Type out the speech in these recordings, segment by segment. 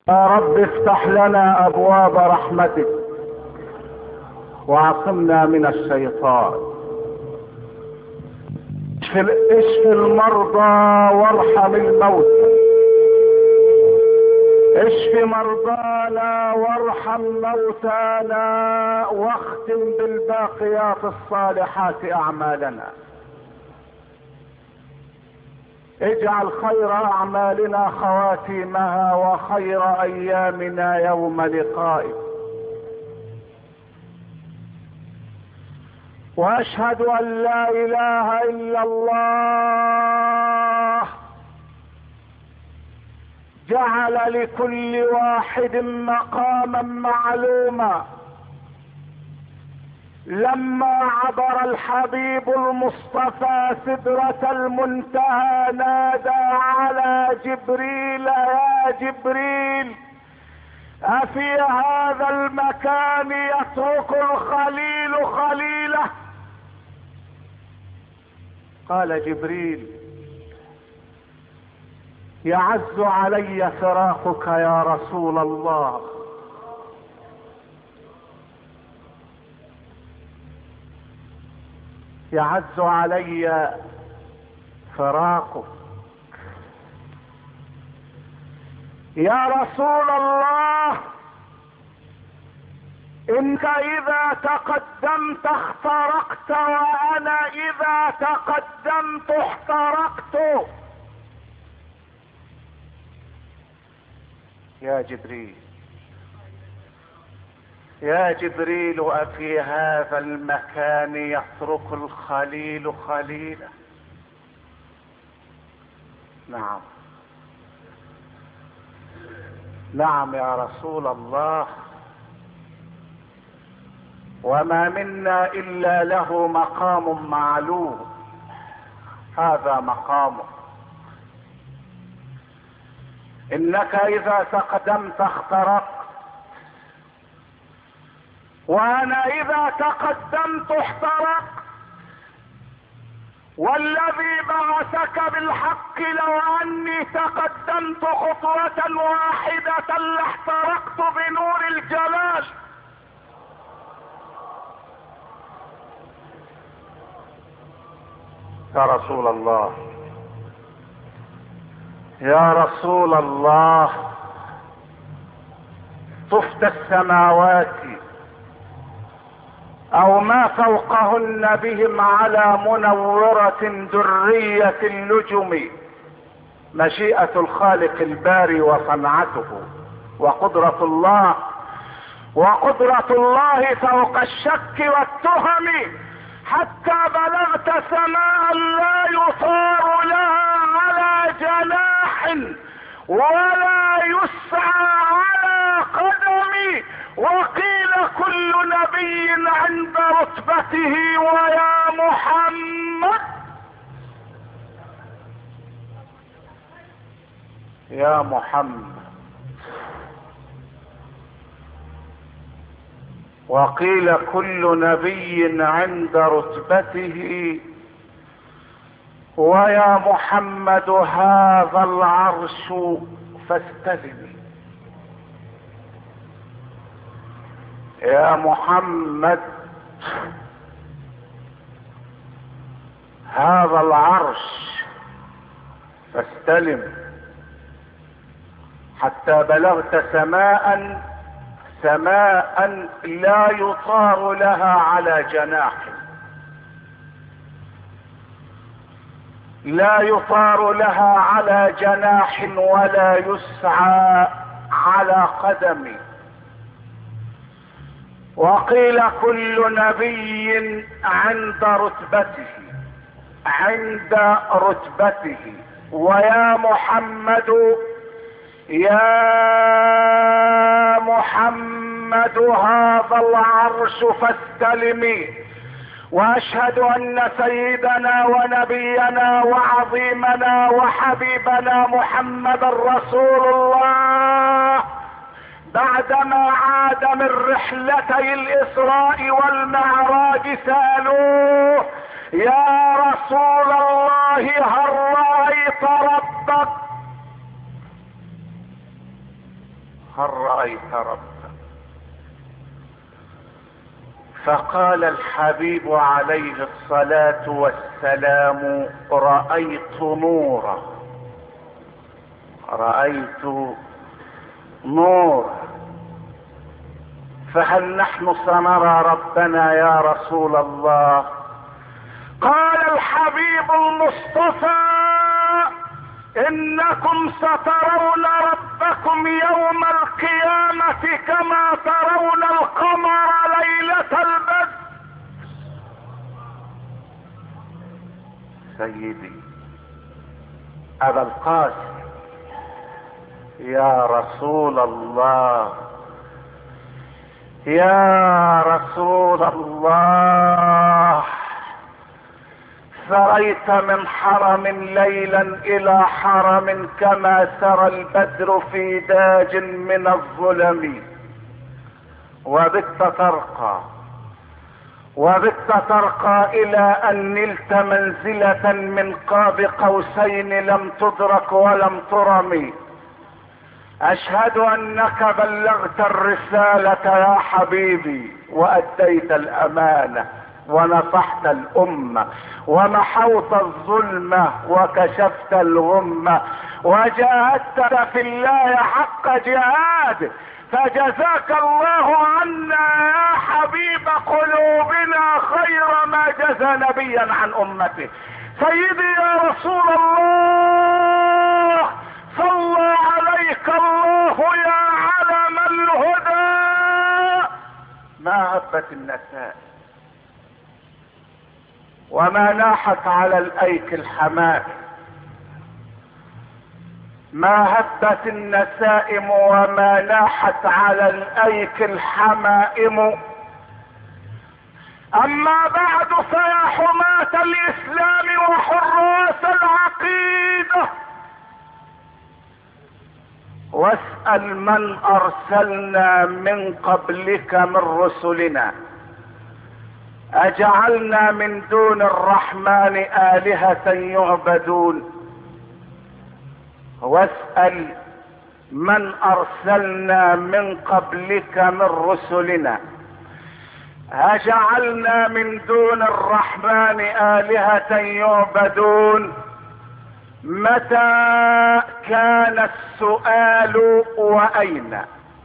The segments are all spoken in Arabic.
يا رب افتح لنا ابواب رحمتك واعصمنا من الشيطان. اشف المرضى وارحم الموتى، اشف مرضانا وارحم موتانا، واختم بالباقيات الصالحات اعمالنا. اجعل خير اعمالنا خواتيمها وخير ايامنا يوم لقائك. واشهد ان لا اله الا الله جعل لكل واحد مقاما معلوما. لما عبر الحبيب المصطفى سدرة المنتهى نادى على جبريل: يا جبريل، أفي هذا المكان يترك الخليل خليله؟ قال جبريل: يعز علي فراقك يا رسول الله. يعز علي فراقك يا رسول الله. انك اذا تقدمت اخترقت، وانا اذا تقدمت احترقت. يا جبريل، يا جبريل، أفي هذا المكان يترك الخليل خليله؟ نعم، نعم يا رسول الله. وما منا إلا له مقام معلوم، هذا مقامه. إنك إذا تقدمت اخترقت، وانا اذا تقدمت احترقت. والذي بعثك بالحق لو اني تقدمت خطوة واحدة لاحترقت بنور الجلال. يا رسول الله، يا رسول الله، طفت السماوات او ما فوقهن بهم على منورة درية النجم. مشيئة الخالق الباري وصنعته وقدرة الله، وقدرة الله فوق الشك والتهم، حتى بلغت سماء لا يطار لها على جناح ولا يسعى على قدم. وقيل كل نبي عند رتبته ويا محمد، يا محمد. وقيل كل نبي عند رتبته ويا محمد هذا العرش فاستلم. يا محمد هذا العرش فاستلم، حتى بلغت سماء لا يطار لها على جناح، لا يطار لها على جناح ولا يسعى على قدم. وقيل كل نبي عند رتبته ويا محمد، يا محمد هذا العرش فاستلمي. واشهد ان سيدنا ونبينا وعظيمنا وحبيبنا محمد رسول الله بعدما عاد من رحلتي الاسراء والمعراج سألوه: يا رسول الله هل رأيت ربك؟ هل رأيت ربك؟ فقال الحبيب عليه الصلاة والسلام: رأيت نورا، رأيت نورا. فهل نحن سنرى ربنا يا رسول الله؟ قال الحبيب المصطفى: انكم سترون ربكم يوم القيامة كما ترون القمر ليلة البدر. سيدي ابا القاسم يا رسول الله، يا رسول الله، سريت من حرم ليلا الى حرم كما سرى البدر في داج من الظلم، وبت ترقى وبت ترقى الى ان نلت منزلة من قاب قوسين لم تدرك ولم ترم. اشهد انك بلغت الرسالة يا حبيبي، واديت الامانة، ونصحت الامة، ومحوت الظلمة، وكشفت الغمة، وجاهدت في الله حق جهاده، فجزاك الله عنا يا حبيب قلوبنا خير ما جزى نبيا عن امته. سيدي يا رسول الله، صلى عليك الله يا علم الهدى. ما هبت النساء وما ناحت على الايك الحمائم، ما هبت النسائم وما ناحت على الايك الحمائم. اما بعد فيا حماة الاسلام وحراس العقيدة، واسأل من ارسلنا من قبلك من رسلنا اجعلنا من دون الرحمن آلهة يعبدون. واسأل من ارسلنا من قبلك من رسلنا اجعلنا من دون الرحمن آلهة يعبدون. متى كان السؤال واين؟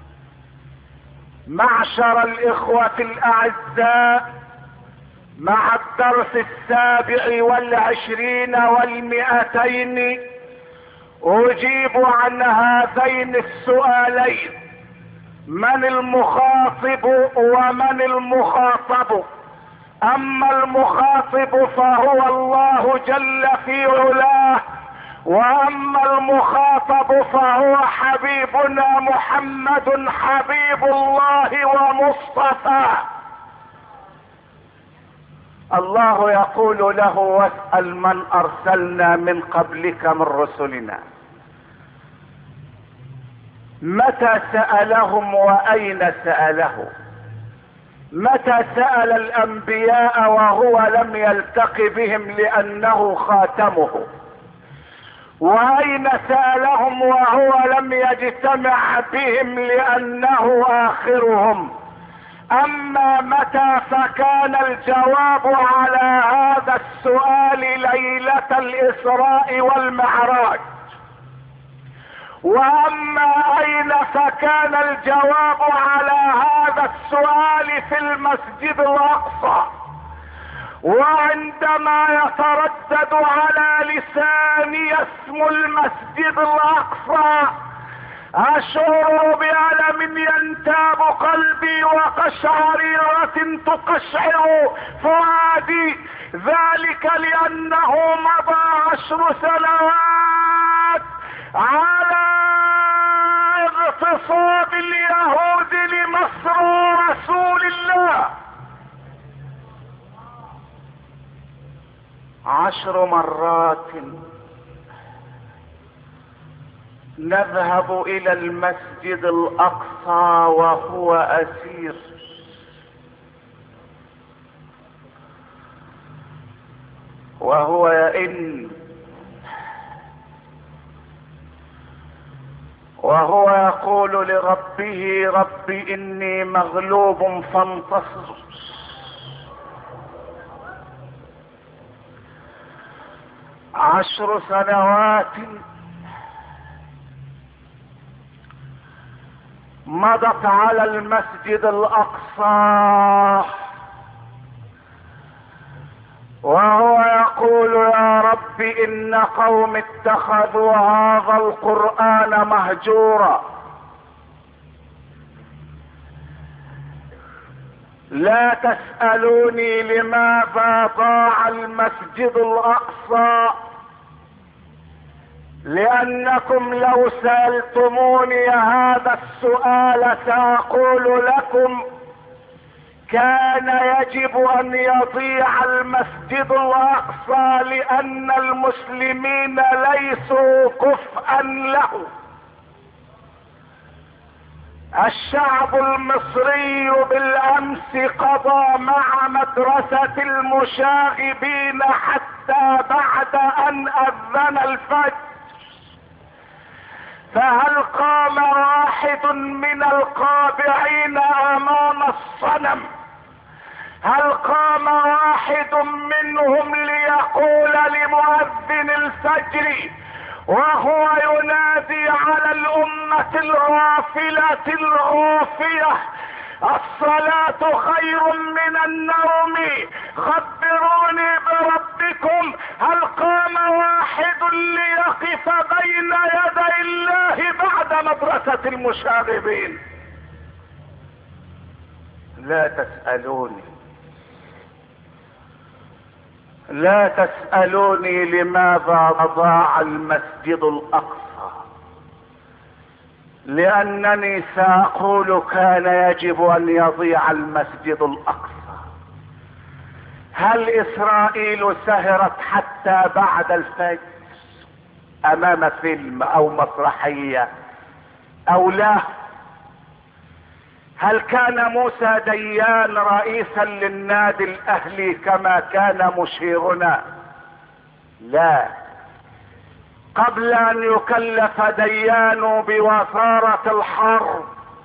معشر الاخوة الاعزاء، مع الدرس 27 و200 اجيب عن هذين السؤالين: من المخاطب ومن المخاطب؟ اما المخاطب فهو الله جل في علاه، واما المخاطب فهو حبيبنا محمد حبيب الله ومصطفى. الله يقول له: واسأل من ارسلنا من قبلك من رسلنا. متى سألهم واين سأله؟ متى سأل الانبياء وهو لم يلتق بهم لانه خاتمه؟ واين سألهم وهو لم يجتمع بهم لانه اخرهم؟ اما متى فكان الجواب على هذا السؤال ليلة الاسراء والمعراج. واما اين فكان الجواب على هذا السؤال في المسجد الاقصى. وعندما يتردد على لساني اسم المسجد الاقصى اشعر بألم ينتاب قلبي وقشعريرة تقشعر فؤادي، ذلك لانه مضى 10 سنوات على اغتصاب اليهود لمصر رسول الله. 10 مرات نذهب الى المسجد الاقصى وهو اسير، وهو يئن، وهو يقول لربه: رب اني مغلوب فانتصر. 10 سنوات مضت على المسجد الاقصى وهو يقول: يا رب ان قوم اتخذوا هذا القرآن مهجورا، لا تسألوني لماذا ضاع المسجد الاقصى، لانكم لو سألتموني هذا السؤال سأقول لكم: كان يجب ان يضيع المسجد الاقصى لان المسلمين ليسوا كفءا له. الشعب المصري بالامس قضى مع مدرسة المشاغبين حتى بعد ان اذن الفجر، فهل قام واحد من القابعين امام الصنم؟ هل قام واحد منهم ليقول لمؤذن الفجر وهو ينادي على الامة الغافلة الغافية: الصلاة خير من النوم، خبروني بربكم؟ هل قام واحد ليقف بين يدي الله بعد مدرسة المشاغبين؟ لا تسألوني، لا تسألوني لماذا ضاع المسجد الاقصى، لانني ساقول: كان يجب ان يضيع المسجد الاقصى. هل اسرائيل سهرت حتى بعد الفجر امام فيلم او مسرحية او لا؟ هل كان موسى ديان رئيسا للنادي الاهلي كما كان مشيرنا؟ لا. قبل ان يكلف ديان بوزارة الحرب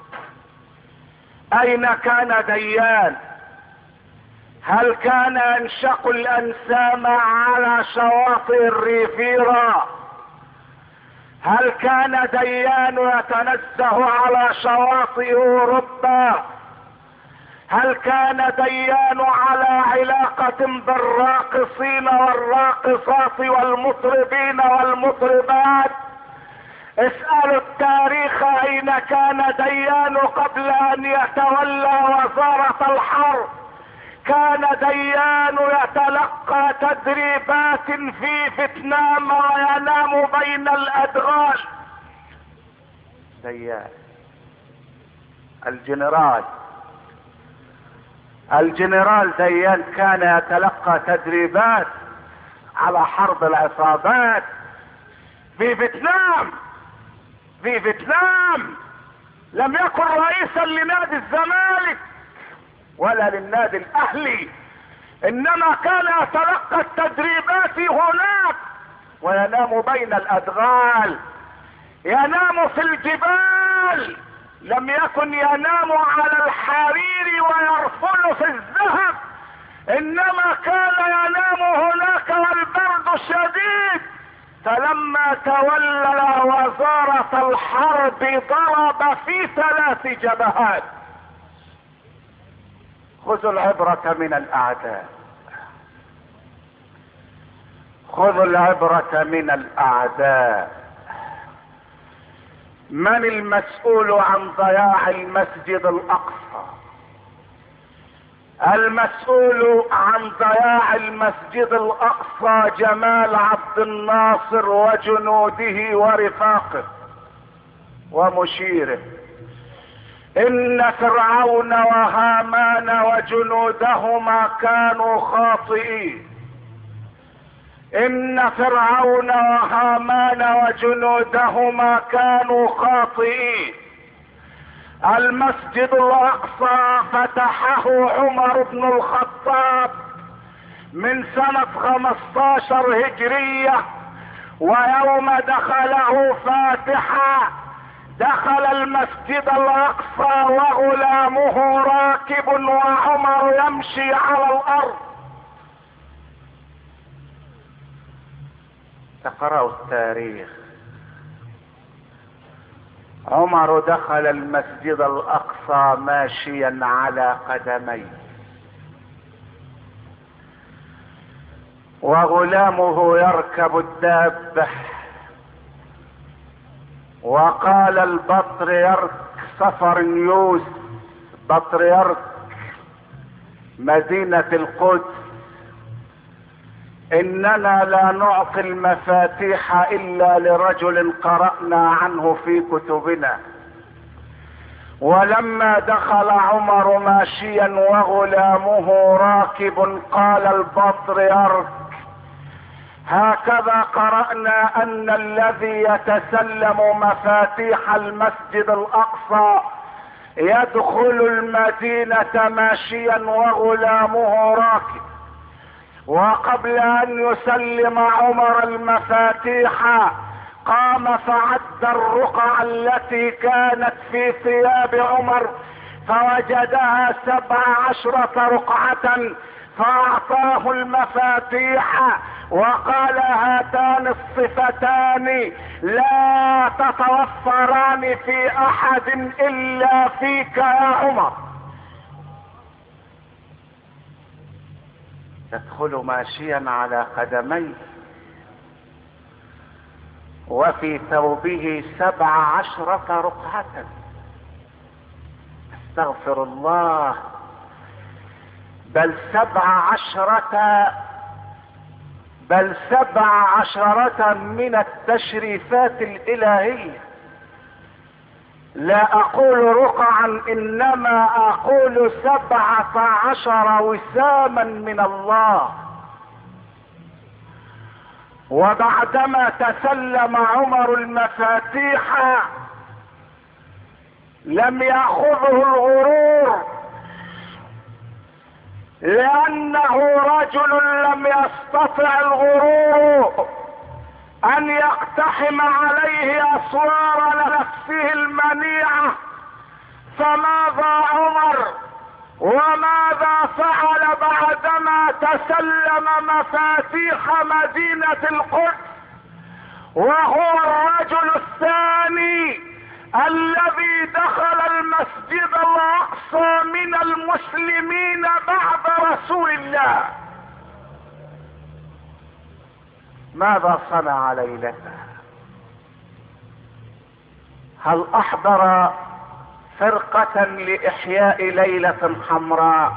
اين كان ديان؟ هل كان ينشق الانسام على شواطئ الريفيرا؟ هل كان ديان يتنزه على شواطئ اوروبا؟ هل كان ديان على علاقة بالراقصين والراقصات والمطربين والمطربات؟ اسألوا التاريخ اين كان ديان قبل ان يتولى وزارة الحرب. كان ديان يتلقى تدريبات في فيتنام وينام بين الادغال. ديان الجنرال ديان كان يتلقى تدريبات على حرب العصابات في فيتنام. لم يكن رئيسا لنادي الزمالك ولا للنادي الاهلي، انما كان يتلقى التدريبات هناك وينام بين الادغال، ينام في الجبال، لم يكن ينام على الحرير ويرفل في الذهب، انما كان ينام هناك والبرد شديد. فلما تولى وزارة الحرب ضرب في 3 جبهات. خذوا العبرة من الاعداء، خذوا العبرة من الاعداء. من المسؤول عن ضياع المسجد الاقصى؟ المسؤول عن ضياع المسجد الاقصى جمال عبد الناصر وجنوده ورفاقه ومشيره. ان فرعون وهامان وجنودهما كانوا خاطئين. ان فرعون وهامان وجنودهما كانوا خاطئين. المسجد الاقصى فتحه عمر بن الخطاب من سنة 15 هجرية، ويوم دخله فاتحا دخل المسجد الاقصى وغلامه راكب وعمر يمشي على الارض. تقرأوا التاريخ. عمر دخل المسجد الاقصى ماشيا على قدميه، وغلامه يركب الدابة. وقال البطريرك صفرنيوس بطريرك مدينة القدس: اننا لا نعطي المفاتيح الا لرجل قرأنا عنه في كتبنا. ولما دخل عمر ماشيا وغلامه راكب قال البطريرك: هكذا قرأنا ان الذي يتسلم مفاتيح المسجد الاقصى يدخل المدينة ماشيا وغلامه راكب. وقبل ان يسلم عمر المفاتيح قام فعد الرقع التي كانت في ثياب عمر فوجدها 17 رقعة، فاعطاه المفاتيح وقال: هاتان الصفتان لا تتوفران في احد الا فيك يا عمر. يدخل ماشيا على قدميه وفي ثوبه 17 رقعة. استغفر الله، بل 17 من التشريفات الالهية. لا اقول رقعا، انما اقول 17 وساما من الله. وبعدما تسلم عمر المفاتيح لم ياخذه الغرور، لانه رجل لم يستطع الغرور ان يقتحم عليه اسوار نفسه المنيعة. فماذا عمر وماذا فعل بعدما تسلم مفاتيح مدينة القدس، وهو الرجل الثاني الذي دخل المسجد الاقصى من المسلمين بعد رسول الله؟ ماذا صنع ليلته؟ هل احضر فرقة لاحياء ليلة حمراء؟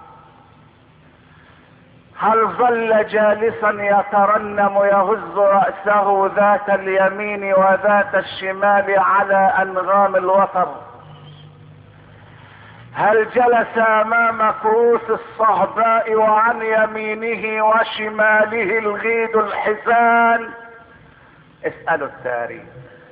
هل ظل جالسا يترنم يهز رأسه ذات اليمين وذات الشمال على انغام الوتر؟ هل جلس امام كؤوس الصهباء وعن يمينه وشماله الغيد الحزان؟ اسألوا التاريخ.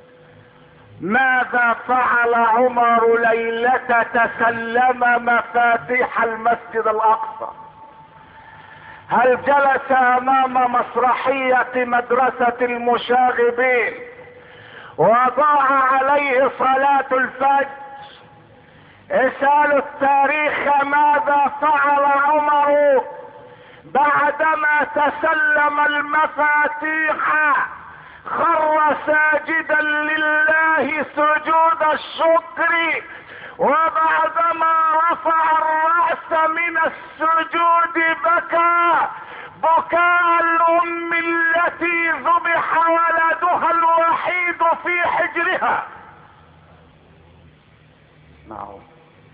ماذا فعل عمر ليلة تسلم مفاتيح المسجد الاقصى؟ هل جلس امام مسرحية مدرسة المشاغبين وضاع عليه صلاة الفجر؟ اسألوا التاريخ ماذا فعل عمر بعدما تسلم المفاتيح؟ خر ساجدا لله سجود الشكر، وبعدما رفع الرأس من السجود بكى بكاء الام التي ذبح ولدها الوحيد في حجرها. نعم،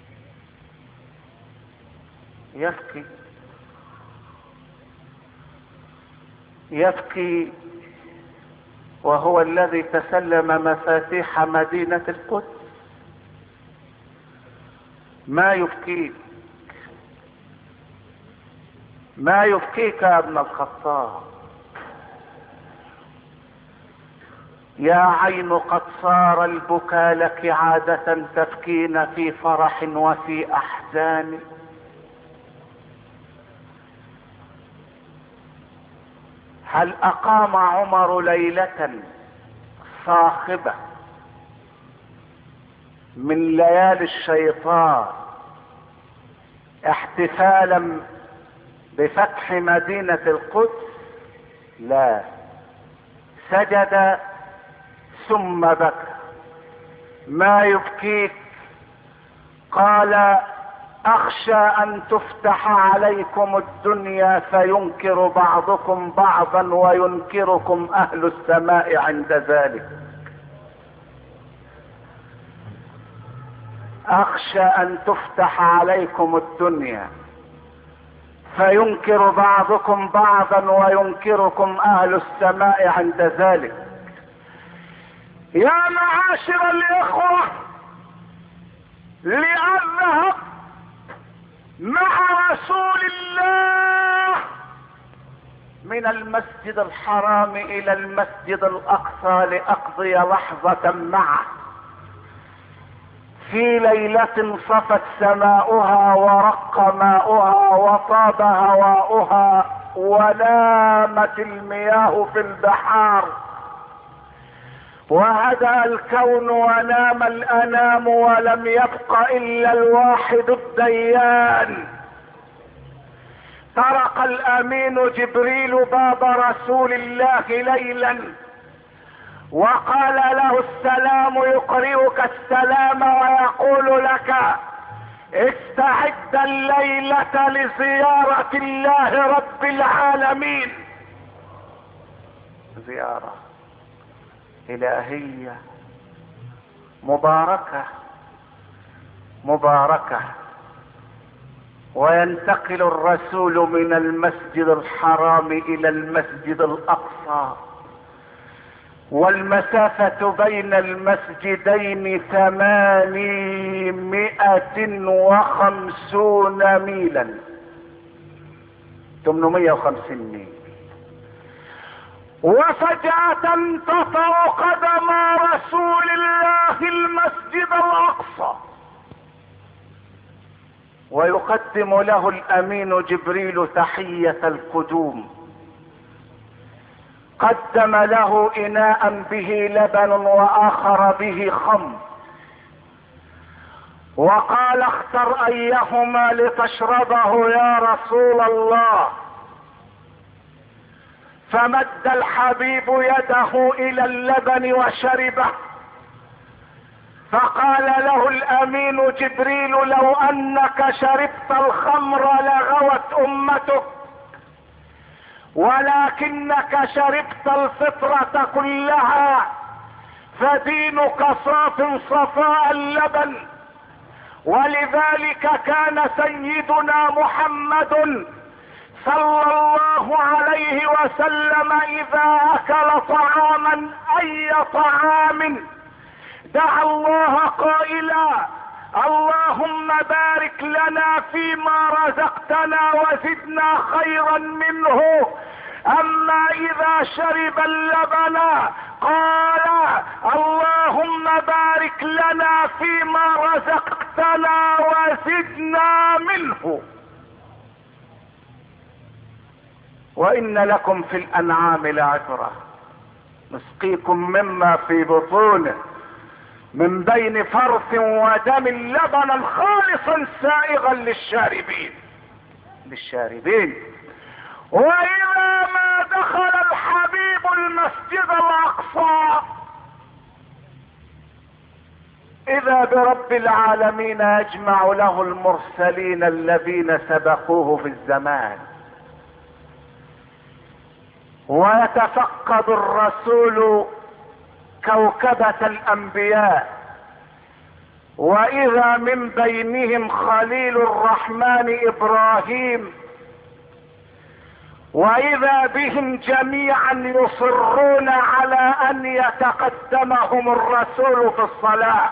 يبكي وهو الذي تسلم مفاتيح مدينة القدس. ما يبكيك يا ابن الخطاب؟ يا عين قد صار البكاء لك عادة، تبكين في فرح وفي احزان. هل اقام عمر ليلة صاخبة من ليالي الشيطان احتفالا بفتح مدينة القدس؟ لا، سجد ثم بكى. ما يبكيك؟ قال اخشى ان تفتح عليكم الدنيا فينكر بعضكم بعضا وينكركم اهل السماء عند ذلك. اخشى ان تفتح عليكم الدنيا فينكر بعضكم بعضا وينكركم اهل السماء عند ذلك. يا معاشر الاخوة، لأذهب مع رسول الله من المسجد الحرام الى المسجد الاقصى لأقضي لحظة معه في ليلة صفت سماؤها ورق ماؤها وطاب هواؤها ونامت المياه في البحار وهدأ الكون ونام الانام ولم يبق الا الواحد الديان. طرق الامين جبريل باب رسول الله ليلا وقال له السلام يقرئك السلام ويقول لك استعد الليلة لزيارة الله رب العالمين. زيارة إلهية مباركة مباركة. وينتقل الرسول من المسجد الحرام إلى المسجد الأقصى والمسافة بين المسجدين 850 ميلا، 850 ميل. وفجأة تطأ قدم رسول الله المسجد الأقصى ويقدم له الأمين جبريل تحية القدوم. قدم له إناء به لبن وآخر به خمر وقال اختر أيهما لتشربه يا رسول الله. فمد الحبيب يده إلى اللبن وشربه. فقال له الأمين جبريل لو أنك شربت الخمر لغوت أمتك ولكنك شربت الفطرة كلها فدينك صاف صفاء اللبن. ولذلك كان سيدنا محمد صلى الله عليه وسلم اذا اكل طعاما اي طعام دعا الله قائلا اللهم بارك لنا فيما رزقتنا وزدنا خيرا منه. اما اذا شرب اللبن قال اللهم بارك لنا فيما رزقتنا وزدنا منه. وان لكم في الانعام لعبرة نسقيكم مما في بطونه من بين فرث ودم لبنا خالصا سائغا للشاربين. واذا ما دخل الحبيب المسجد الاقصى اذا برب العالمين يجمع له المرسلين الذين سبقوه في الزمان ويتفقد الرسول كوكبة الانبياء واذا من بينهم خليل الرحمن ابراهيم واذا بهم جميعا يصرون على ان يتقدمهم الرسول في الصلاة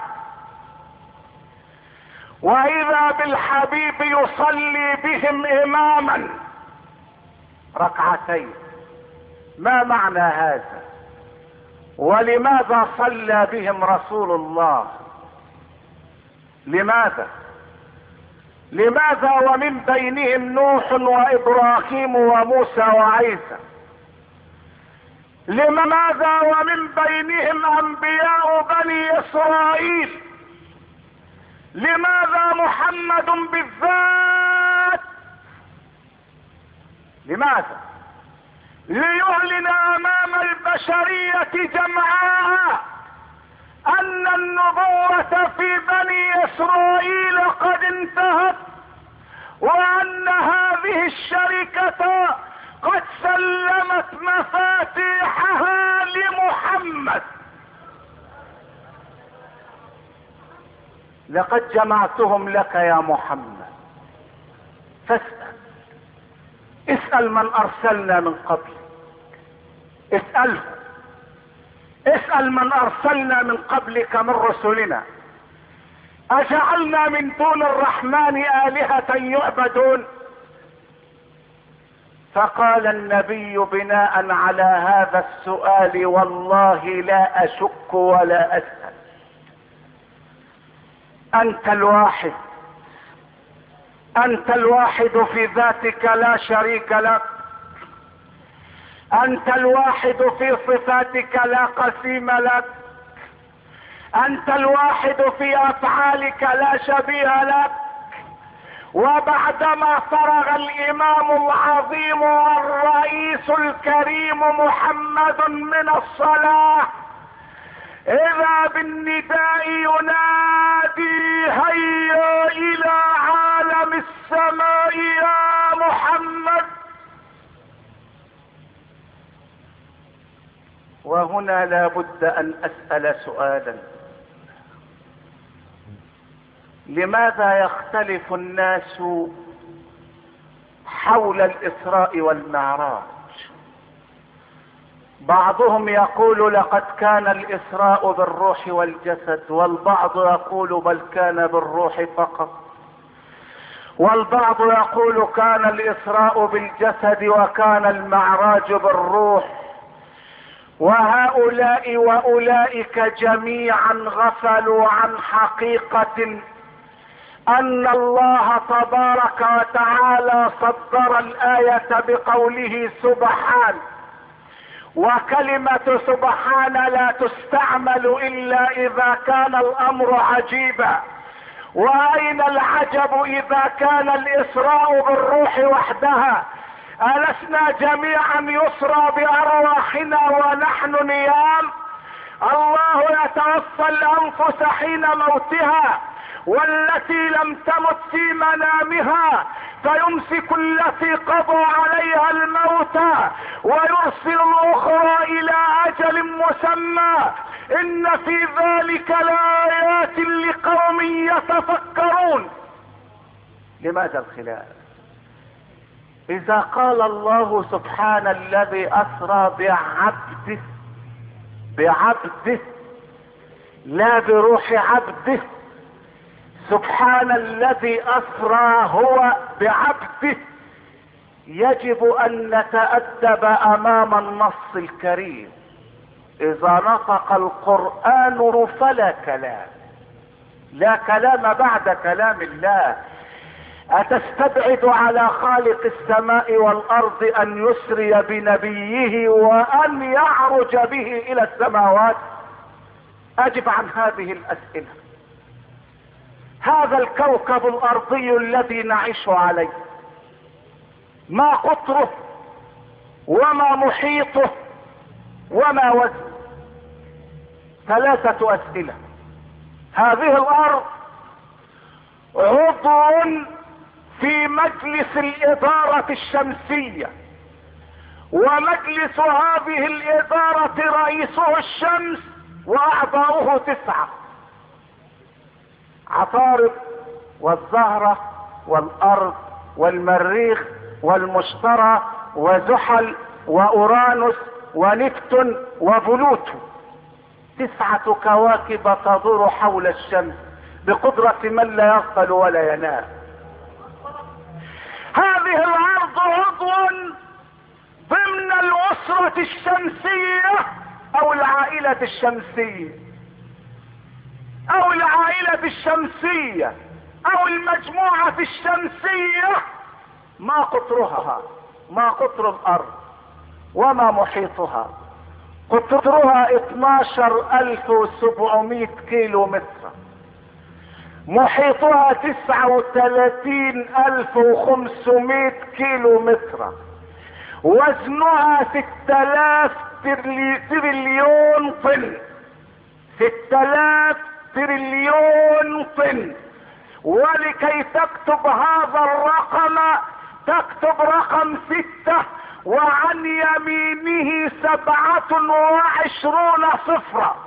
واذا بالحبيب يصلي بهم اماما ركعتين. ما معنى هذا؟ ولماذا صلى بهم رسول الله؟ لماذا ومن بينهم نوح وابراهيم وموسى وعيسى؟ لماذا ومن بينهم انبياء بني اسرائيل؟ لماذا محمد بالذات؟ لماذا؟ ليعلن امام البشرية جمعاء ان النبوة في بني اسرائيل قد انتهت، وان هذه الشركة قد سلمت مفاتيحها لمحمد. لقد جمعتهم لك يا محمد، فاسأل، اسأل من ارسلنا من قبل، اسأله، اسأل من ارسلنا من قبلك من رسلنا اجعلنا من دون الرحمن آلهة يعبدون؟ فقال النبي بناء على هذا السؤال: والله لا اشك ولا اسأل، انت الواحد، انت الواحد في ذاتك لا شريك لك، انت الواحد في صفاتك لا قسيم لك، انت الواحد في افعالك لا شبيه لك. وبعدما فرغ الامام العظيم والرئيس الكريم محمد من الصلاة، اذا بالنداء ينادي: هيا الى عالم السماء يا محمد. وهنا لا بد ان اسأل سؤالا: لماذا يختلف الناس حول الاسراء والمعراج؟ بعضهم يقول لقد كان الاسراء بالروح والجسد، والبعض يقول بل كان بالروح فقط، والبعض يقول كان الاسراء بالجسد وكان المعراج بالروح. وهؤلاء واولئك جميعا غفلوا عن حقيقة ان الله تبارك وتعالى صدر الآية بقوله سبحانه، وكلمة سبحان لا تستعمل الا اذا كان الامر عجيبا. واين العجب اذا كان الاسراء بالروح وحدها؟ ألسنا جميعا يسرى بارواحنا ونحن نيام؟ الله يتوفى الانفس حين موتها، والتي لم تمت في منامها فيمسك التي قضى عليها الموت ويرسل الاخرى الى اجل مسمى. ان في ذلك لآيات لقوم يتفكرون. لماذا الخلاف؟ اذا قال الله سبحان الذي اسرى بعبده لا بروح عبده، سبحان الذي اسرى هو بعبده، يجب ان نتأدب امام النص الكريم. اذا نطق القرآن فلا كلام، لا كلام بعد كلام الله. اتستبعد على خالق السماء والارض ان يسري بنبيه وان يعرج به الى السماوات؟ اجب عن هذه الاسئلة. هذا الكوكب الارضي الذي نعيش عليه، ما قطره وما محيطه وما وزنه؟ 3 اسئلة. هذه الارض عضو في مجلس الادارة الشمسية، ومجلس هذه الادارة رئيسه الشمس واعضاؤه 9: عطارد والزهرة والارض والمريخ والمشتري وزحل واورانوس ونبتون وبلوتو. 9 كواكب تدور حول الشمس بقدرة من لا يغفل ولا ينام. هذه الارض عضو ضمن الاسرة الشمسية او العائلة الشمسية او العائلة الشمسية او المجموعة الشمسية. ما قطرها؟ ما قطر الارض وما محيطها؟ قطرها 12700 كيلو متر. محيطها 39,500 كيلو متر، وزنها 6000 تريليون طن. 6000 تريليون طن. ولكي تكتب هذا الرقم تكتب رقم 6 وعن يمينه 27 صفرا.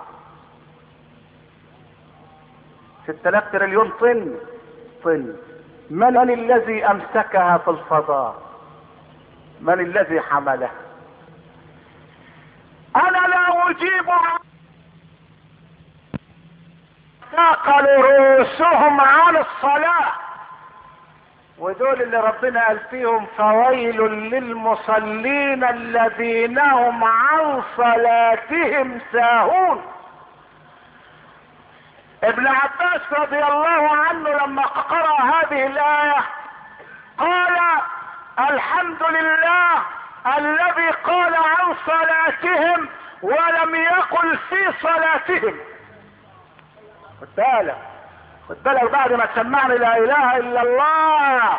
6000 تريليون طن. من الذي امسكها في الفضاء؟ من الذي حملها؟ انا لا اجيب ثاقل رؤوسهم عن الصلاة. ودول اللي ربنا قال فيهم فويل للمصلين الذين هم عن صلاتهم ساهون. ابن عباس رضي الله عنه لما قرأ هذه الآية قال الحمد لله الذي قال عن صلاتهم ولم يقل في صلاتهم. خد بالك بعد ما سمعنا لا اله الا الله.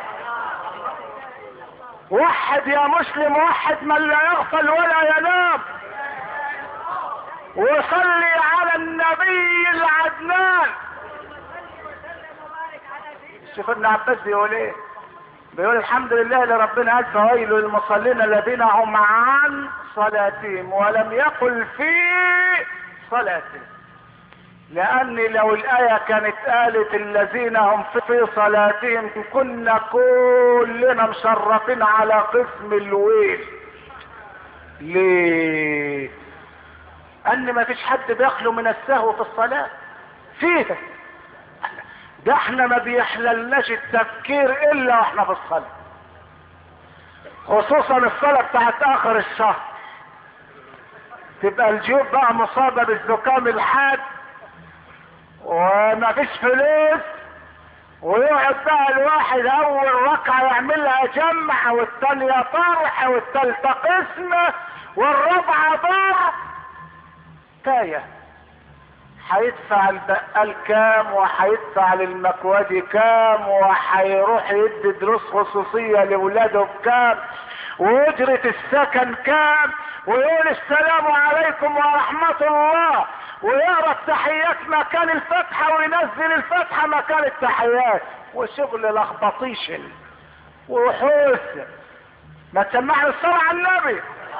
وحد يا مسلم، وحد من لا يغفل ولا ينام، وصلي على النبي العدنان. شوف ابن عباس بيقول ايه؟ بيقول الحمد لله اللي ربنا قال فويل للمصلين الذين هم عن صلاتهم ولم يقل في صلاتهم. لان لو الايه كانت قالت الذين هم في صلاتهم كنا كلنا مشرفين على قسم الويل. ليه؟ ان ما فيش حد بيخلو من السهو في الصلاه فيها. ده احنا ما بيحللناش التفكير الا واحنا في الصلاه، خصوصا الصلاه بتاعت اخر الشهر. تبقى الجيوب بقى مصابه بالزكام الحاد وما فيش فلوس، ويقعد بقى الواحد اول ركعه يعملها جمع والثانيه طرح والثالثه قسمه والرابعه ضرب. تايه هيدفع البقال كام وهيدفع للمكوادي كام وهيروح يدي دروس خصوصيه لاولاده بكام واجرة السكن كام ويقول السلام عليكم ورحمة الله ويقرا التحيات مكان الفتحة وينزل الفتحة مكان التحيات وشغل لخبطيشن وحوس. ما تسمعني الصلاة على النبي.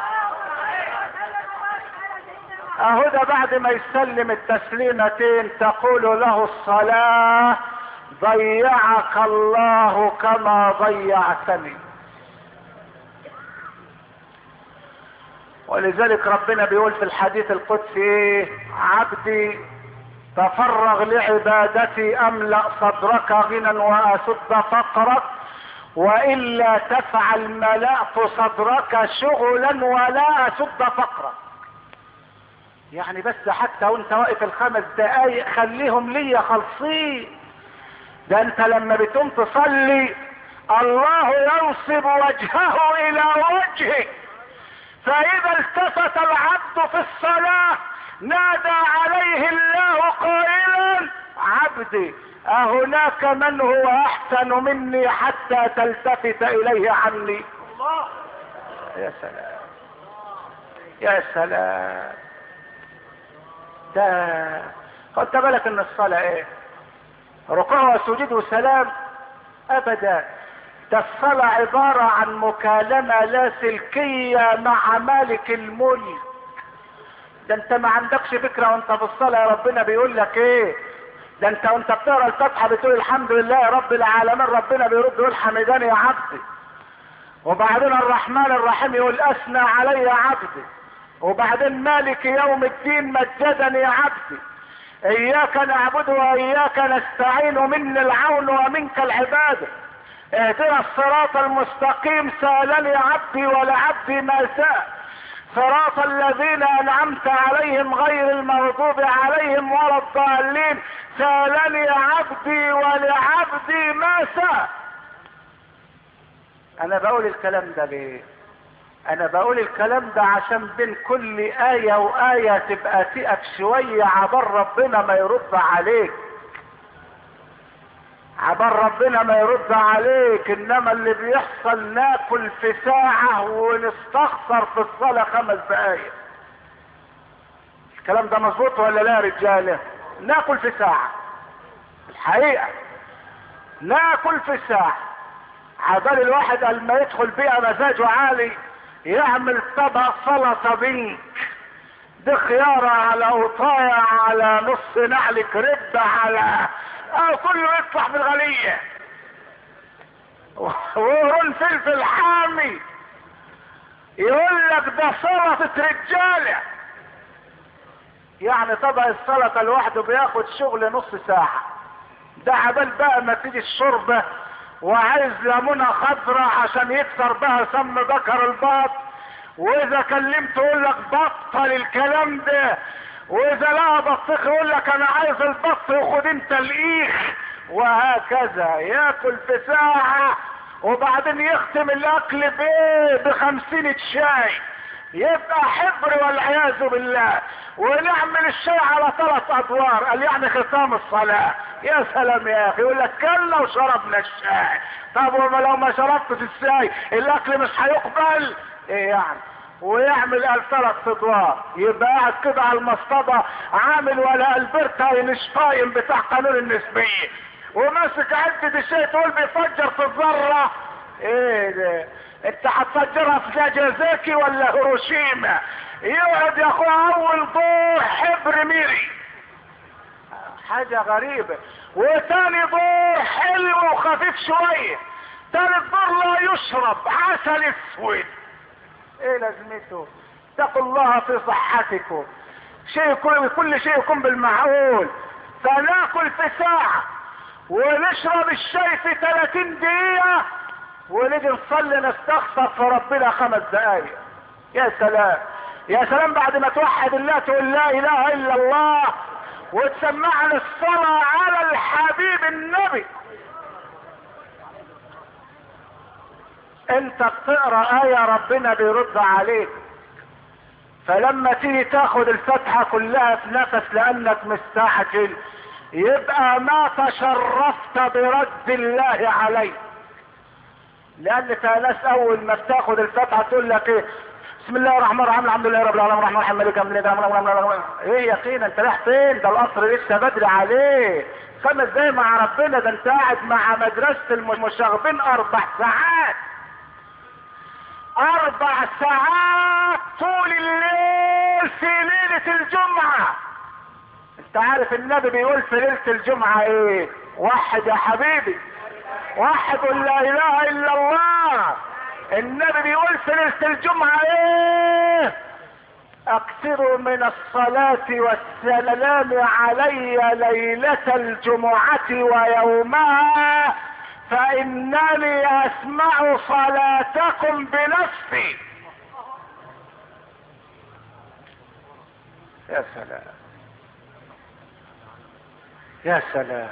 اهو ده بعد ما يسلم التسليمتين تقول له الصلاة ضيعك الله كما ضيعتني. ولذلك ربنا بيقول في الحديث القدسي عبدي تفرغ لعبادتي املأ صدرك غنى واسد فقرك والا تفعل ملأت صدرك شغلا ولا اسد فقرك. يعني بس حتى وانت واقف الخمس دقايق خليهم ليا خالصين. ده انت لما بتقوم تصلي الله ينصب وجهه الى وجهك، فاذا التفت العبد في الصلاة نادى عليه الله قائلا عبدي اهناك من هو احسن مني حتى تلتفت اليه عني. الله يا سلام يا سلام. ده خدت بالك ان الصلاة ايه؟ ركوع وسجود وسلام؟ ابدا. ده الصلاة عبارة عن مكالمة لاسلكية مع مالك الملك. ده انت ما عندكش فكرة وانت في الصلاة يا ربنا بيقول لك ايه. ده انت وانت بتقرا الفاتحة بتقول الحمد لله يا رب العالمين، ربنا بيرد يقول حمداني يا عبدي. وبعدين الرحمن الرحيم يقول اثنى علي عبدي. وبعدين مالك يوم الدين مجدني يا عبدي. اياك نعبد واياك نستعين، مني العون ومنك العباده. اهدنا الصراط المستقيم سالني عبدي ولعبدي ما سأل. صراط الذين انعمت عليهم غير المغضوب عليهم ولا الضالين سالني عبدي ولعبدي ما سأل. انا بقول الكلام ده ليه؟ انا بقول الكلام ده عشان بين كل آية وآية تبقى تقف شوية عبر ربنا ما يرد عليك. عبر ربنا ما يرد عليك، انما اللي بيحصل ناكل في ساعة ونستخسر في الصلاة 5 دقايق. الكلام ده مظبوط ولا لا يا رجالة؟ ناكل في ساعة، الحقيقة ناكل في ساعة. عبال الواحد قال ما يدخل بيها مزاجه عالي يعمل طبق سلطة بينك بخيارة على قطاية على نص نعل كريب على كله يطلع بالغلية وقرون فلفل حامي، يقول لك ده سلطة رجالة. يعني طبق السلطة لوحده بياخد شغل نص ساعة. ده عبال بقى ما تيجي الشوربة وعايز ليمونة خضراء عشان يكسر بها سم ذكر البط، واذا كلمته يقول لك بطل الكلام ده، واذا لقى بطيخ يقول لك انا عايز البط وخد انت الايخ، وهكذا ياكل في ساعة وبعدين يختم الاكل بايه؟ ب50 شاي، يبقى حبر والعياذ بالله. ونعمل الشاي على 3 ادوار، قال يعني ختام الصلاة. يا سلام يا اخي، يقول لك كلنا وشربنا الشاي. طب وما لو ما شربتش الشاي الاكل مش هيقبل؟ ايه يعني؟ ويعمل 3 ادوار، يبقى قاعد كده على المصطبة عامل ولا البرت اينشتاين بتاع قانون النسبية، وماسك عدة الشاي تقول بيفجر في الذرة. ايه ده؟ انت هتفجرها في ناجازاكي ولا هيروشيما؟ يقعد يا اخويا اول دور حبر ميري، حاجة غريبة. وتاني دور حلو وخفيف شوية. تالت دور لا يشرب، عسل اسود. ايه لازمته؟ اتقوا الله في صحتكم. كل شيء يكون بالمعقول. فناكل في ساعة ونشرب الشاي في 30 دقيقة ونيجي نصلي نستخسر في ربنا 5 دقايق. يا سلام يا سلام، بعد ما توحد الله تقول لا اله الا الله وتسمعنا الصلاة على الحبيب النبي. انت بتقرأ آية ربنا بيرد عليك، فلما تيجي تاخد الفتحة كلها في نفس لانك مستعجل يبقى ما تشرفت برد الله عليك. لان في ناس اول ما بتاخد الفتحة تقول لك ايه؟ بسم الله الرحمن الرحيم الحمد لله رب العالمين الرحمن الرحيم مالك يوم الدين. ايه يا اخينا انت رايح فين؟ ده القصر لسه بدري عليه. 5 دقايق مع ربنا، ده انت قاعد مع مدرسة المشاغبين 4 ساعات. 4 ساعات طول الليل في ليلة الجمعة. انت عارف النبي بيقول في ليلة الجمعة ايه؟ وحد يا حبيبي، وحد قل لا اله الا الله. النبي بيقول في ليلة الجمعة ايه؟ اكثروا من الصلاة والسلام علي ليلة الجمعة ويومها فانني اسمع صلاتكم بنفسي. يا سلام يا سلام.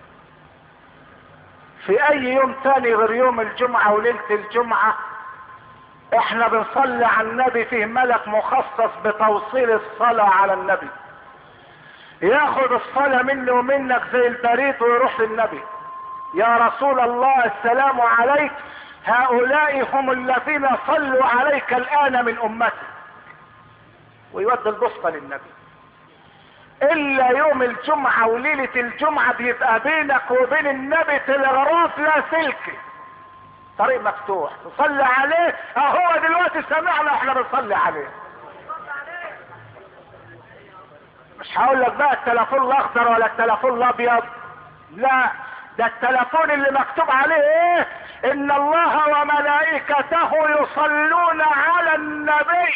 في اي يوم تاني غير يوم الجمعة وليلة الجمعة احنا بنصلي على النبي، فيه ملك مخصص بتوصيل الصلاة على النبي، ياخد الصلاة مني ومنك زي البريد ويروح للنبي. يا رسول الله السلام عليك، هؤلاء هم الذين صلوا عليك الان من امتك، ويودي البسطة للنبي. الا يوم الجمعة وليلة الجمعة بيبقى بينك وبين النبي تلغراف لا سلك، طريق مفتوح تصلي عليه. اهو دلوقتي سمعنا احنا بنصلي عليه. مش هقول لك بقى التليفون الاخضر ولا التليفون الابيض، لا، ده التليفون اللي مكتوب عليه ايه؟ ان الله وملائكته يصلون على النبي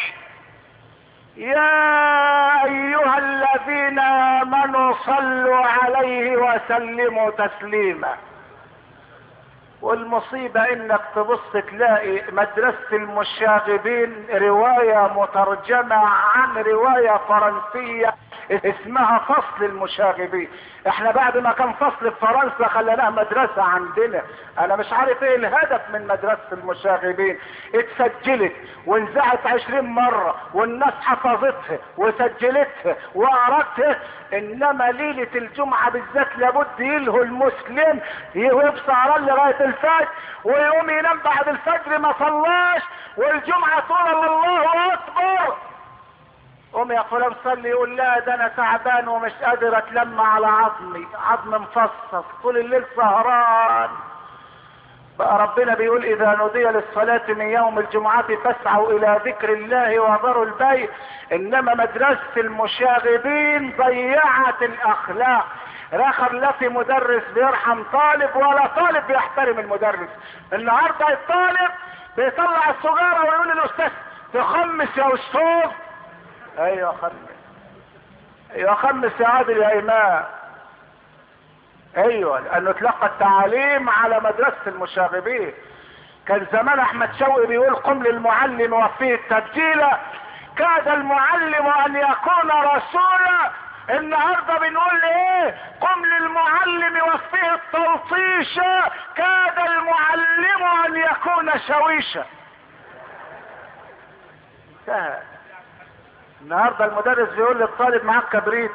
يا ايها الذين امنوا صلوا عليه وسلموا تسليما. والمصيبة انك تبص تلاقي مدرسة المشاغبين رواية مترجمة عن رواية فرنسية اسمها فصل المشاغبين. احنا بعد ما كان فصل في فرنسا خليناها مدرسة عندنا. انا مش عارف ايه الهدف من مدرسة المشاغبين. اتسجلت وانزعت 20 مرة والناس حفظتها وسجلتها وقرتها، انما ليلة الجمعة بالذات لابد يلهوا المسلم يبصر لغاية الفجر ويقوم ينام بعد الفجر ما صلاش، والجمعة تقول الله اكبر، قوم يا فلان صلي، يقول لا ده انا تعبان ومش قادر اتلم على عظمي، عظم مفصص طول الليل سهران. بقى ربنا بيقول اذا نودي للصلاة من يوم الجمعة فاسعوا الى ذكر الله وذروا البيع. انما مدرسة المشاغبين ضيعت الاخلاق. الاخر لا في مدرس بيرحم طالب ولا طالب بيحترم المدرس. النهارده الطالب بيطلع السجارة ويقول للاستاذ تخمس يا استاذ. ايوه خمس، ايوه خمس يا عادل يا امام. ايوه لانه تلقى التعليم على مدرسة المشاغبين. كان زمان احمد شوقي بيقول قم للمعلم وفيه التبجيلة كاد المعلم ان يكون رسولا. النهارده بنقول ايه؟ قم للمعلم وفيه التلطيشة كاد المعلم ان يكون شويشا. انتهى. النهارده المدرس بيقول للطالب معاك كبريت.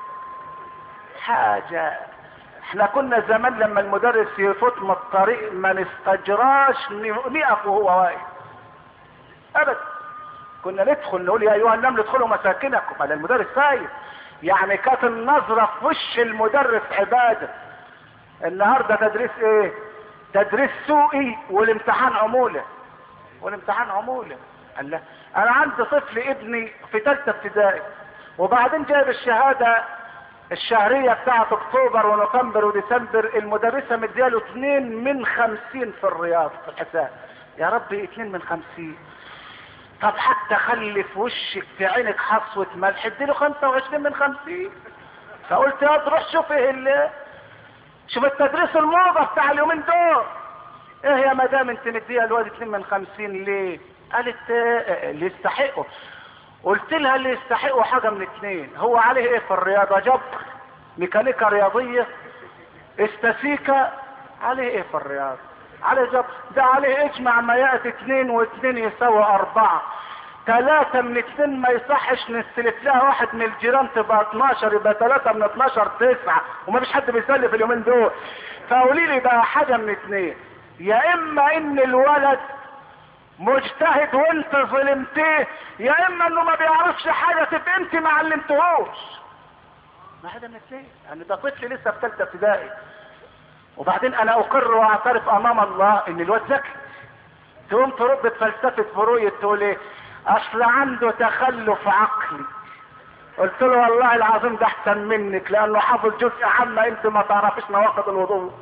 حاجة. احنا كنا زمان لما المدرس يفوت من الطريق ما نستجراش نقف وهو واقف ابدا. كنا ندخل نقول يا ايها النمل ادخلوا مساكنكم على المدرس سايب. يعني كانت النظرة في وش المدرس عبادة. النهارده تدريس ايه؟ تدريس سوقي والامتحان عمولة. والامتحان عمولة. الله، انا عندي طفل ابني في ثالثه ابتدائي وبعدين جايب الشهاده الشهريه بتاعت اكتوبر ونوفمبر وديسمبر، المدرسه مدياله 2 من 50 في الرياض في الحساب. يا ربي 2 من 50. طب حتى خلي في وشك في عينك حصوه ملح اديله 25 من 50. فقلت يا روح شوف ايه شوف التدريس الموضه بتاع اليومين دول. ايه يا مدام انت مديها الواد 2 من 50 ليه؟ قالت اللي يستحقه. قلت لها اللي يستحقه حاجة من 2. هو عليه ايه في الرياضة؟ جبر، ميكانيكا رياضية، استاتيكا. عليه ايه في الرياضة؟ عليه جبر. ده عليه اجمع ما يأتي 2 و2 يساوي 4. 3 من 2 ما يصحش نستلف لها واحد من الجيران تبقى 12، يبقى 3 من 12 9، وما فيش حد بيسلف اليومين دول. فقولي لي بقى حاجة من 2، يا اما ان الولد مجتهد وانت ظلمتيه، يا اما انه ما بيعرفش حاجه تبقى انت ما علمتهوش. ما هذا من اثنين. يعني ده طفل لسه في ثالثه ابتدائي. وبعدين انا اقر واعترف امام الله ان الواد ذكي. تقوم ترد بفلسفه فرويد تقول ايه؟ اصل عنده تخلف عقلي. قلت له والله العظيم ده احسن منك لانه حافظ جزء عامه انت ما تعرفش نواقض الوضوء.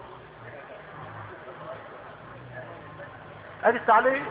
ادي التعليق.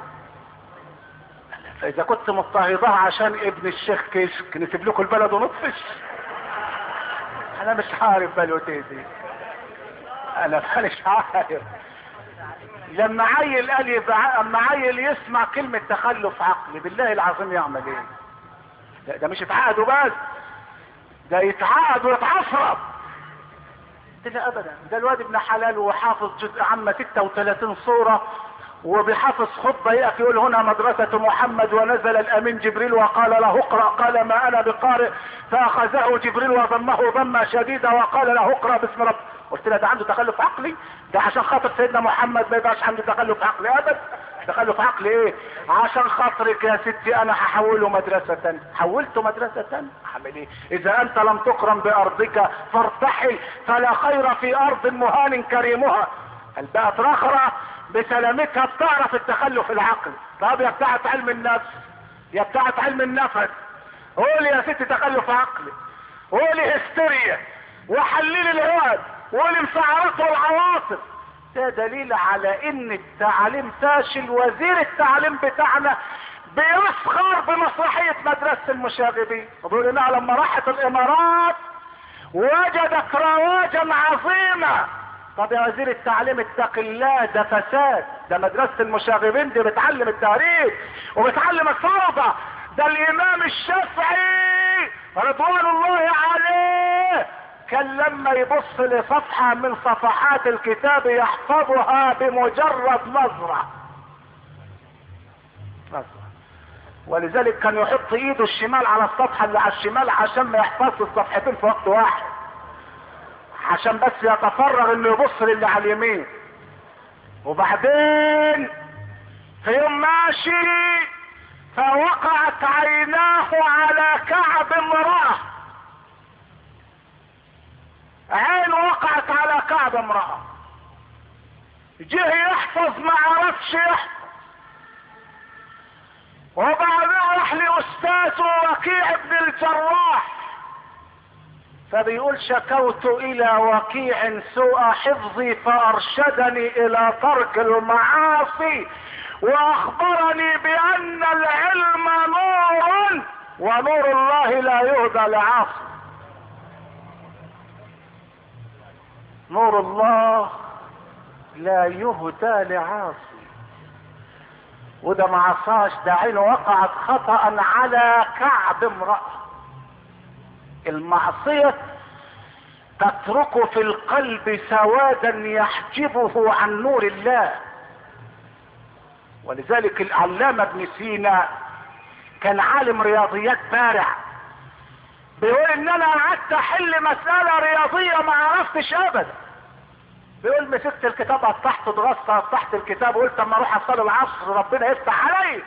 فاذا كنت مضطهدها عشان ابن الشيخ كشك نسيب لكم البلد ونطفش. انا مش عارف بلوتي دي، انا مش عارف. لما عيل قال يبقى اما عيل يسمع كلمة تخلف عقلي بالله العظيم يعمل ايه؟ ده مش يتعقد وبس، ده يتعقد ويتعصرب. ده ابدا. ده الواد ابن حلال وحافظ جزء عامة 36 صورة وبحافظ خطبة يقف يقول هنا مدرسة محمد ونزل الامين جبريل وقال له اقرأ، قال ما انا بقارئ، فاخذه جبريل وضمه ضمة شديدة وقال له اقرأ باسم رب. قلت له ده عنده تخلف عقلي؟ ده عشان خاطر سيدنا محمد ما يبقاش عنده تخلف عقلي ابدا. تخلف عقلي ايه؟ عشان خاطرك يا ستي انا هحوله مدرسة تانية. حولته مدرسة تانية اعمل ايه؟ اذا انت لم تكرم بارضك فارتحل، فلا خير في ارض مهان كريمها. البقت رخرة بسلامتها بتعرف التخلف العقلي. طب يا بتاعت علم النفس، يا بتاعت علم النفس، قولي يا ستي تخلف عقلي، قولي هستيريا، وحللي الواد، وقولي مسعرات والعواصف. ده دليل على ان التعليم فاشل. وزير التعليم بتاعنا بيسخر بمسرحية مدرسة المشاغبين. وبيقول انها لما راحت الامارات وجدت رواجا عظيمة. طب يا وزير التعليم اتق الله، ده فساد. ده مدرسة المشاغبين دي بتعلم التاريخ وبتعلم الفوضى. ده الامام الشافعي رضوان الله عليه كان لما يبص لصفحة من صفحات الكتاب يحفظها بمجرد نظرة. ولذلك كان يحط ايده الشمال على الصفحة اللي على الشمال عشان ما يحفظش الصفحتين في وقت واحد، عشان بس يتفرغ انه يبص للي على اليمين. وبعدين في يوم ماشي فوقعت عيناه على كعب امرأة، عين وقعت على كعب امرأة، جه يحفظ ما عرفش يحفظ، وبعدين راح لاستاذه وكيع بن الجراح فبيقول شكوت الى وكيع سوء حفظي فارشدني الى ترك المعاصي واخبرني بان العلم نور ونور الله لا يهدى لعاصي. نور الله لا يهدى لعاصي. وده ما عصاش، ده عينه وقعت خطأ على كعب امرأة. المعصية تترك في القلب سوادا يحجبه عن نور الله. ولذلك العلامة ابن سينا كان عالم رياضيات بارع، بيقول ان انا قعدت احل مسألة رياضية ما عرفتش ابدا. بيقول مسكت الكتاب قطعته درست قطعت الكتاب وقلت اما اروح اصلي العصر ربنا يفتح علي.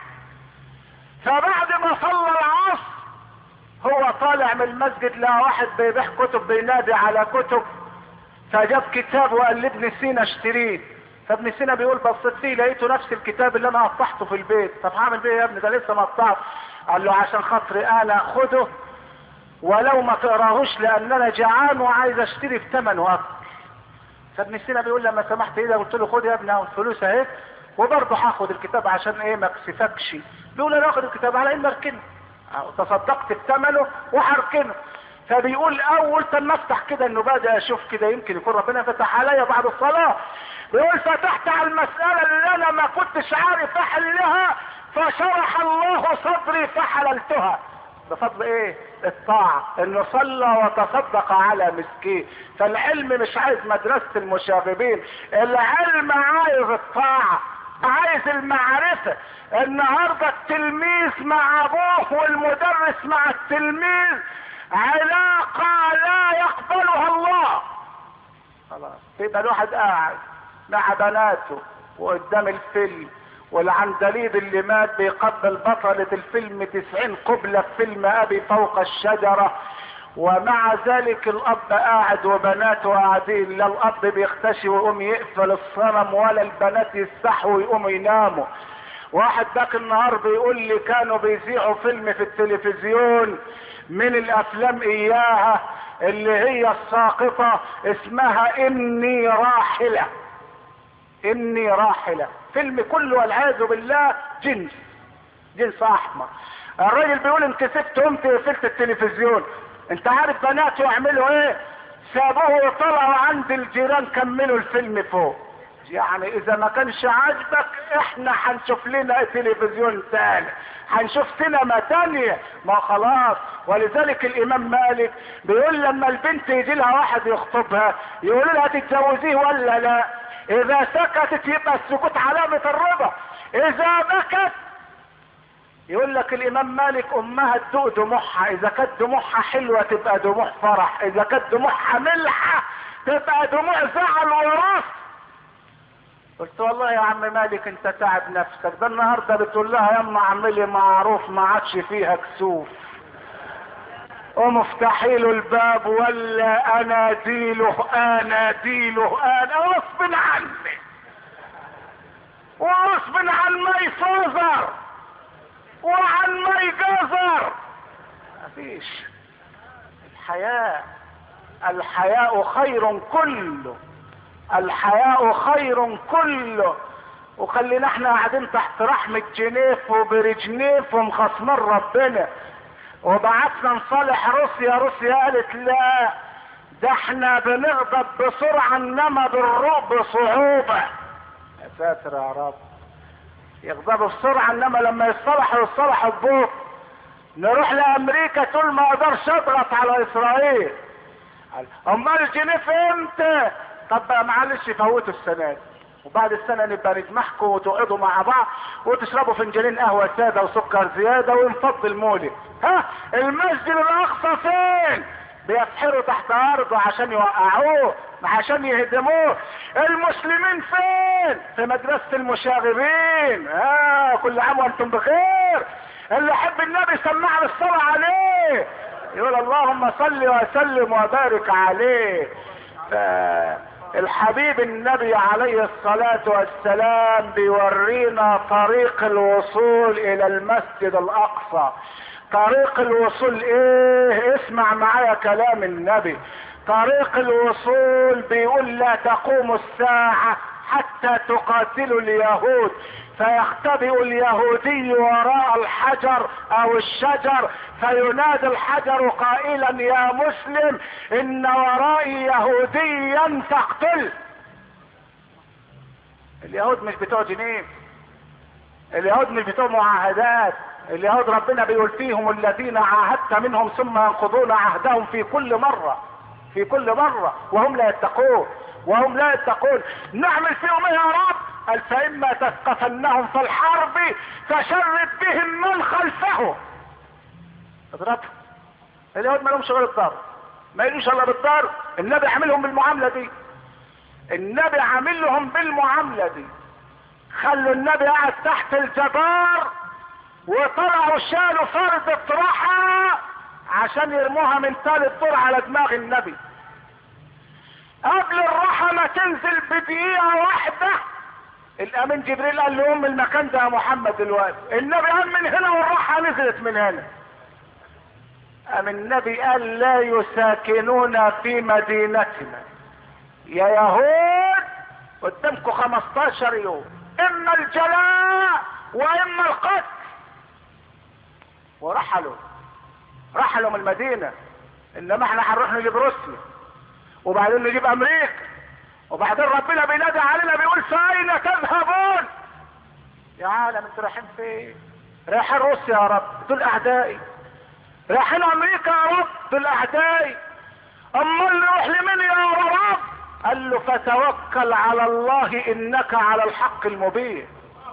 فبعد ما صلى العصر هو طالع من المسجد لقى واحد بيبيع كتب بينادي على كتب، فجاب كتاب وقال لابن سينا اشتريه. فابن سينا بيقول بصيت فيه لقيته نفس الكتاب اللي انا قطعته في البيت. طب هعمل بيه يا ابني ده لسه ما قطعته؟ قال له عشان خاطري انا خده ولو ما تقراهوش لان انا جعان وعايز اشتري بثمنه اكتر. فابن سينا بيقول لما سمحت ايه ده قلت له خد يا ابني اهو الفلوس اهي وبرضه هاخد الكتاب عشان ايه ما اكسفكش. بيقول انا اخد الكتاب على ان اركنه، تصدقت بثمنه وهركنه. فبيقول اول ما افتح كده انه بدا اشوف كده يمكن يكون ربنا فتح عليا بعد الصلاه. بيقول فتحت على المساله اللي انا ما كنتش عارف احلها فشرح الله صدري فحللتها. بفضل ايه؟ الطاعة، انه صلى وتصدق على مسكين. فالعلم مش عايز مدرسة المشاغبين، العلم عايز الطاعة، عايز المعرفة. النهاردة التلميذ مع ابوه والمدرس مع التلميذ علاقة لا يقبلها الله. خلاص يبقى الواحد قاعد مع بناته وقدام الفيلم والعندليب اللي مات بيقبل بطلة الفيلم 90 قبلة في فيلم ابي فوق الشجرة، ومع ذلك الاب قاعد وبناته قاعدين، لا الاب بيختشي ويقوم يقفل الصنم ولا البنات يستحوا ويقوموا يناموا. واحد ذاك النهار بيقول لي كانوا بيذيعوا فيلم في التلفزيون من الافلام اياها اللي هي الساقطة اسمها اني راحلة. اني راحلة، فيلم كله والعياذ بالله جنس احمر. الراجل بيقول انت سبت قمت قفلت التلفزيون. انت عارف بناته يعملوا ايه؟ سابوه وطلعوا عند الجيران كملوا الفيلم فوق. يعني اذا ما كانش عاجبك احنا هنشوف لنا تلفزيون تاني، هنشوف سينما تانية، ما خلاص. ولذلك الامام مالك بيقول لما البنت يجي لها واحد يخطبها يقول لها تتجوزيه ولا لا؟ اذا سكتت يبقى السكوت علامة الرضا، اذا بكت يقول لك الامام مالك امها تدوق دموعها، اذا كانت دموعها حلوة تبقى دموع فرح، اذا كانت دموعها ملحة تبقى دموع زعل ورفض. قلت والله يا عم مالك انت تعب نفسك، ده النهارده بتقول لها يما اعملي معروف ما عادش فيها كسوف، قوم افتحي له الباب ولا اناديله انا غصب عني وغصب عن ما يفوزر وعن ما يجازر. مفيش. الحياء خير كله، الحياء خير كله. وخلينا احنا قاعدين تحت رحمة جنيف وبرجنيف ومخصمين ربنا، وبعتنا نصالح روسيا قالت لا ده احنا بنغضب بسرعة انما بالرؤب بصعوبة. يا ساتر يا رب، يغضبوا بسرعة انما لما يصطلحوا ببطء. نروح لامريكا تقول ما اقدرش اضغط على اسرائيل. امال جنيف امتى؟ طب بقى معلش فوتوا السنه دي، وبعد السنه نبقى نجمعكم وتقعدوا مع بعض وتشربوا فنجانين قهوه ساده وسكر زياده وينفض المولد. ها المسجد الاقصى فين؟ بيسحروا تحت ارضه عشان يوقعوه، عشان يهدموه. المسلمين فين؟ في مدرسه المشاغبين. كل عام وانتم بخير. اللي يحب النبي سمعنا الصلاه عليه، يقول اللهم صل وسلم وبارك عليه. الحبيب النبي عليه الصلاة والسلام بيورينا طريق الوصول الى المسجد الاقصى. طريق الوصول ايه؟ اسمع معايا كلام النبي. طريق الوصول بيقول لا تقوم الساعة حتى تقاتلوا اليهود، فيختبئ اليهودي وراء الحجر او الشجر، فينادي الحجر قائلا يا مسلم ان ورائي يهوديا فاقتل. اليهود مش بتوع جنين، اليهود مش بتوع معاهدات. اليهود ربنا بيقول فيهم الذين عاهدت منهم ثم ينقضون عهدهم في كل مرة، في كل مرة وهم لا يتقون، وهم لا يتقون. نعمل فيهم ايه يا رب؟ قال فإما تثقفنهم في الحرب فشرد بهم من خلفهم. اضربهم. اليهود ما لهمش غير الضرب، ما يلوش الا بالضرب. النبي عاملهم بالمعاملة دي، النبي عاملهم بالمعاملة دي. خلوا النبي قاعد تحت الجدار وطلعوا شالوا فردة رحى عشان يرموها من ثالث دور على دماغ النبي. قبل الرحى ما تنزل بدقيقة واحدة الامين جبريل قال له المكان ده يا محمد دلوقتي. النبي قال من هنا والرحى نزلت من هنا. قام النبي قال لا يساكنون في مدينتنا يا يهود قدامكم 15 يوم، اما الجلاء واما القتل. ورحلوا من المدينة. انما احنا هنروح نجيب روسيا وبعدين نجيب امريكا، وبعدين ربنا بينادي علينا بيقول فاين تذهبون؟ يا عالم انتوا رايحين فين؟ رايحين روسيا يا رب دول اعدائي، رايحين امريكا يا رب دول اعدائي. امال نروح لمين يا رب؟ قال له فتوكل على الله انك على الحق المبين،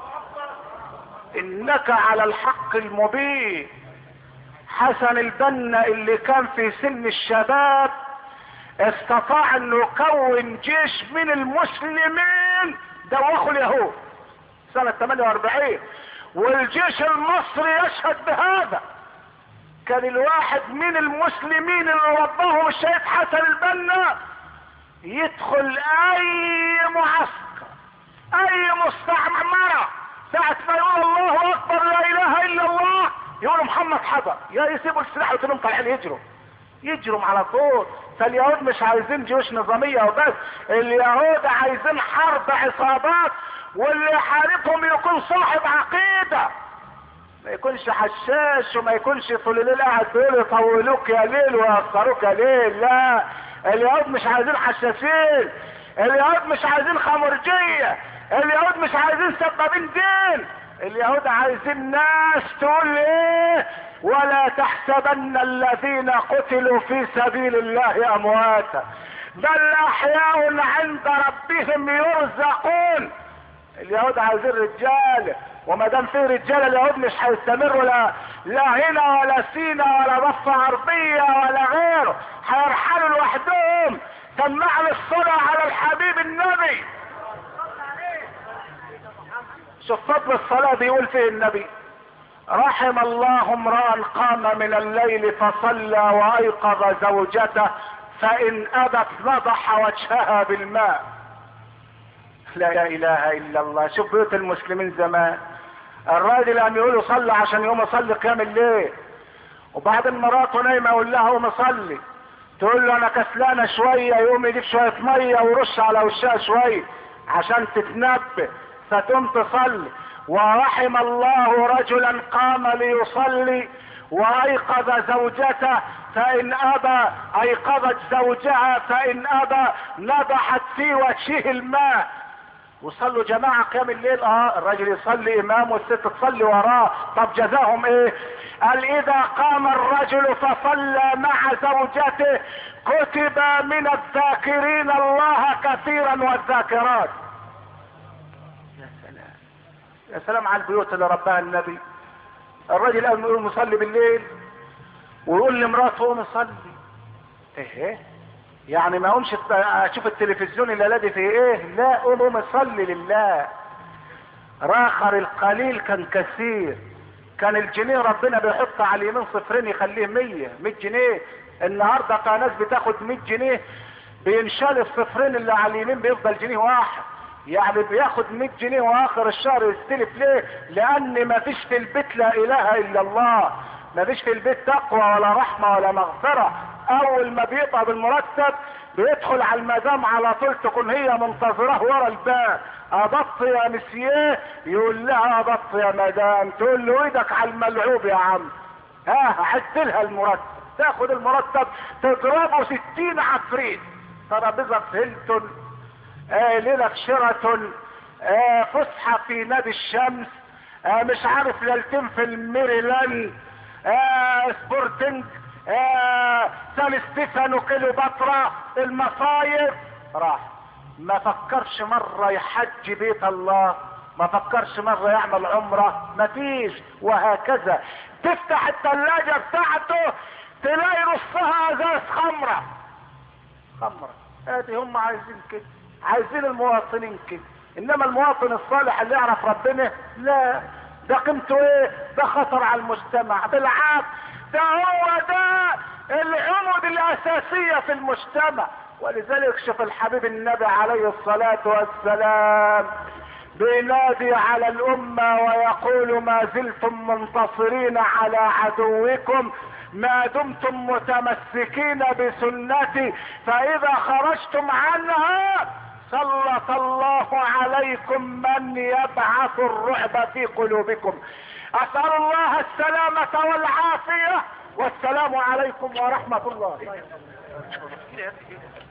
انك على الحق المبين. حسن البنا اللي كان في سن الشباب استطاع انه يكون جيش من المسلمين دوخوا اليهود سنة 48، والجيش المصري يشهد بهذا. كان الواحد من المسلمين اللي رباهم الشهيد حسن البنا يدخل اي معسكر اي مستعمرة ساعة ما يقول الله اكبر لا اله الا الله يقولوا محمد حضر، يا يسيبوا السلاح وتلاقيهم طالعين يجروا على طول. فاليهود مش عايزين جيوش نظامية وبس، اليهود عايزين حرب عصابات، واللي يحاربهم يكون صاحب عقيدة، ما يكونش حشاش وما يكونش طول الليل قاعد بيقول يطولوك يا ليل ويأخروك يا ليل. لا، اليهود مش عايزين حشاشين، اليهود مش عايزين خمرجية، اليهود مش عايزين سبابين دين. اليهود عايزين ناس تقول ايه؟ ولا تحسبن الذين قتلوا في سبيل الله امواتا بل احياء عند ربهم يرزقون. اليهود عايزين رجاله، وما دام في رجاله اليهود مش هيستمروا لا هنا ولا سينا ولا ضفه غربيه ولا غيره، هيرحلوا لوحدهم. سمعنا الصلاه على الحبيب النبي. شوف فضل الصلاه بيقول فيه النبي رحم الله امرأ قام من الليل فصلى وايقظ زوجته فان ابت نضح وجهها بالماء. لا اله الا الله. شوف بيوت المسلمين زمان، الراجل قام يقول له صلي عشان يقوم يصلي قيام الليل، وبعدين مراته نايمه يقول لها قوم صلي، تقول له انا كسلانه شويه، يقوم يجيب شويه ميه ويرش على وشها شويه عشان تتنبه فتقوم تصلي. ورحم الله رجلا قام ليصلي وايقظ زوجته فان ابى ايقظت زوجها فان ابى نضحت في وجهه الماء. وصلوا جماعة قيام الليل. الراجل يصلي امام والست تصلي وراه. طب جزاهم ايه؟ قال اذا قام الرجل فصلى مع زوجته كتب من الذاكرين الله كثيرا والذاكرات. يا سلام يا سلام على البيوت اللي ربها النبي. الراجل قال يقول مصلي بالليل ويقول لمراته قوم صلي. ايه يعني ما قومش اشوف التلفزيون اللي الذي فيه ايه؟ لا، قوم صلي لله. راخر القليل كان كثير. كان الجنيه ربنا بيحط على اليمين صفرين يخليه 100 جنيه. النهارده كان ناس بتاخد 100 جنيه بينشال الصفرين اللي على اليمين بيفضل جنيه واحد. يعني بياخد 100 جنيه واخر الشهر يستلف. ليه؟ لان ما فيش في البيت لا اله الا الله، ما فيش في البيت تقوى ولا رحمه ولا مغفره. اول ما بيقبض المرتب بيدخل على المدام على طول، تكون هي منتظره ورا الباب. اضط يا مسييه؟ يقول لها اضط يا مدام. تقول له ايدك على الملعوب يا عم. عد لها المرتب. تاخد المرتب تضربه 60 عفريت. ترابيزه هيلتون، ليله شيراتون، فسحه في نادي الشمس، مش عارف ليلتين في الميريلاند، سبورتنج، سان ستيفانو، كليوباترا، المصايف. راح ما فكرش مرة يحج بيت الله، ما فكرش مرة يعمل عمرة، ما فيش. وهكذا تفتح الثلاجة بتاعته تلاقي نصها ازاز خمرة. ادي هم عايزين كده، عايزين المواطنين كده. انما المواطن الصالح اللي يعرف ربنا لا، ده قيمته ايه؟ ده خطر على المجتمع. بالعكس ده هو ده العمود الاساسية في المجتمع. ولذلك شوف الحبيب النبي عليه الصلاة والسلام بينادي على الامة ويقول ما زلتم منتصرين على عدوكم ما دمتم متمسكين بسنتي، فاذا خرجتم عنها سلط الله عليكم من يبعث الرعب في قلوبكم. اسأل الله السلامة والعافية، والسلام عليكم ورحمة الله.